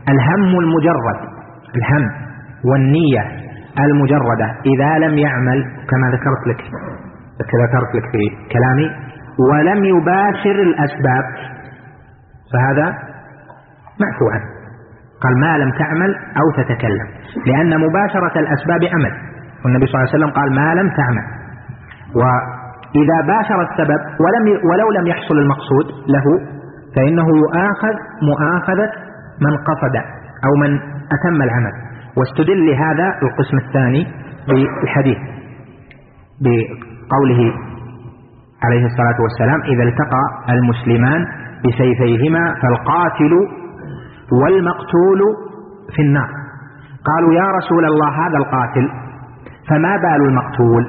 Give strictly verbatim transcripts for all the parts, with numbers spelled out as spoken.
الهم المجرد، الهم والنية المجردة إذا لم يعمل كما ذكرت لك ذكرت لك في كلامي ولم يباشر الأسباب فهذا معفو عنه. قال ما لم تعمل أو تتكلم، لأن مباشرة الأسباب عمل، والنبي صلى الله عليه وسلم قال ما لم تعمل. وإذا باشر السبب ولم ولو لم يحصل المقصود له فإنه يؤاخذ مؤاخذة من قصد أو من أتم العمل. واستدل لهذا القسم الثاني بالحديث بقوله عليه الصلاة والسلام إذا التقى المسلمان بسيفيهما فالقاتل والمقتول في النار. قالوا يا رسول الله هذا القاتل فما بال المقتول؟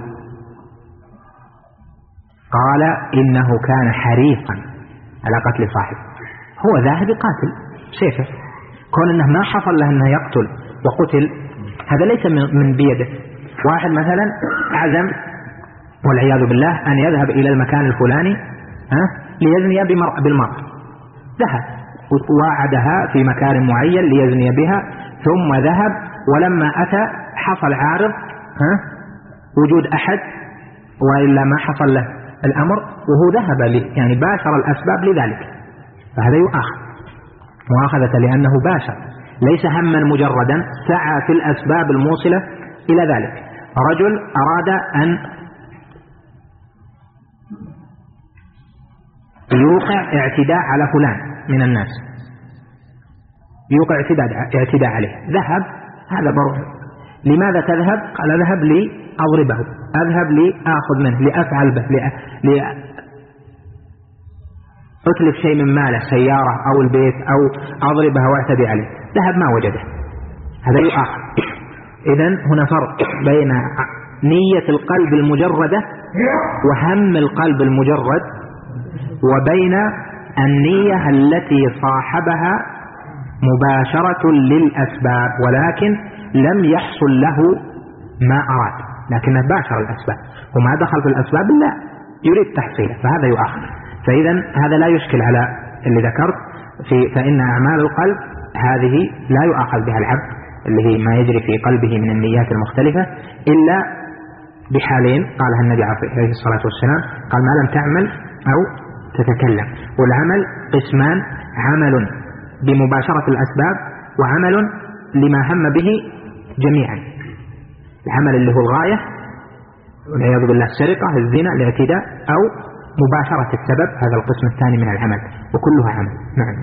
قال إنه كان حريصا على قتل صاحبه، هو ذاهب يقاتل سيفه، كون انه ما حصل له انه يقتل وقتل هذا ليس من بيده. واحد مثلا عزم والعياذ بالله أن يذهب إلى المكان الفلاني ليزني بالمرأة، ذهب ووعدها في مكان معين ليزني بها، ثم ذهب ولما أتى حصل عارض وجود أحد وإلا ما حصل له الأمر وهو ذهب لي يعني باشر الأسباب لذلك، فهذا يؤاخذ مؤاخذة لأنه باشر ليس هما مجردا، سعى في الأسباب الموصلة إلى ذلك. رجل أراد أن يوقع اعتداء على فلان من الناس، يوقع اعتداء, اعتداء عليه، ذهب هذا بروح. لماذا تذهب؟ قال ذهب لي أضربه، أذهب لي أخذ منه، لأفعل به، لأتلف شيء من ماله، سيارة أو البيت، أو أضربه واعتدي عليه، ذهب ما وجده، هذا يؤاخذ. إذن هنا فرق بين نية القلب المجردة وهم القلب المجرد وبين النية التي صاحبها مباشرة للأسباب ولكن لم يحصل له ما أراد، لكنه باشر الأسباب وما دخل في الأسباب لا يريد تحصيله، فهذا يؤاخذ. فإذا هذا لا يشكل على اللي ذكرت في فإن أعمال القلب هذه لا يؤاخذ بها العبد اللي هي ما يجري في قلبه من النيات المختلفة إلا بحالين قالها النبي عليه الصلاة والسلام، قال ما لم تعمل أو تتكلم. والعمل قسمان، عمل بمباشرة الأسباب وعمل لما هم به جميعا، العمل اللي هو الغاية والعياذ بالله السرقة، الزنا، الاعتداء، أو مباشرة السبب، هذا القسم الثاني من العمل وكلها عمل. نعم.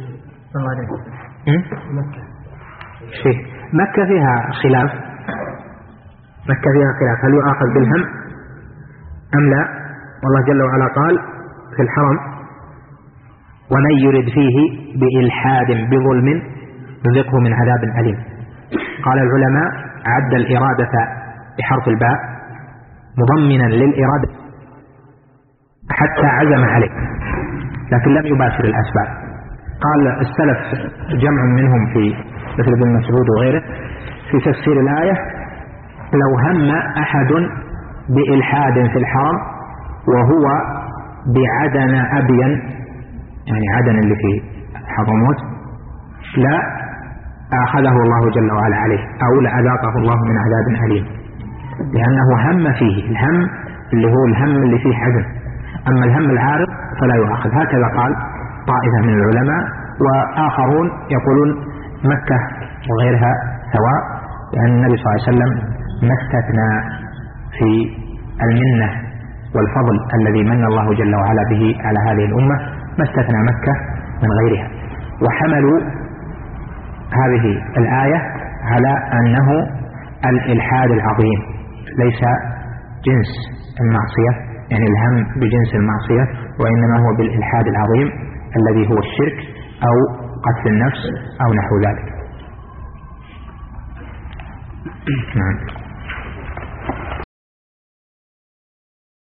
مكة شيء مكة فيها خلاف، مكة فيها خلاف هل يؤاخذ بالهم أم لا؟ والله جل وعلا قال في الحرم ومن يرد فيه بإلحاد بظلم نذقه من عذاب أليم. قال العلماء عد الإرادة بحرف الباء مضمنا للإرادة حتى عزم عليه لكن لم يباشر الأسباب. قال السلف جمع منهم في مثل ابن مسعود وغيره في تفسير الآية لو هم أحد بإلحاد في الحرم وهو بعدن أبين يعني عدن اللي في حضرموت لا أخذه الله جل وعلا عليه أو لأذاقه الله من عذاب أليم، لأنه هم فيه الهم اللي هو الهم اللي فيه حزن، أما الهم العارض فلا يؤاخذ. هكذا قال طائفة من العلماء، وآخرون يقولون مكة وغيرها سواء، لأن النبي صلى الله عليه وسلم ما استثنى في المنة والفضل الذي من الله جل وعلا به على هذه الأمة، ما استثنى مكة من غيرها. وحملوا هذه الآية على أنه الإلحاد العظيم ليس جنس المعصية، يعني الهم بجنس المعصية، وإنما هو بالإلحاد العظيم الذي هو الشرك أو قتل النفس أو نحو ذلك. نعم.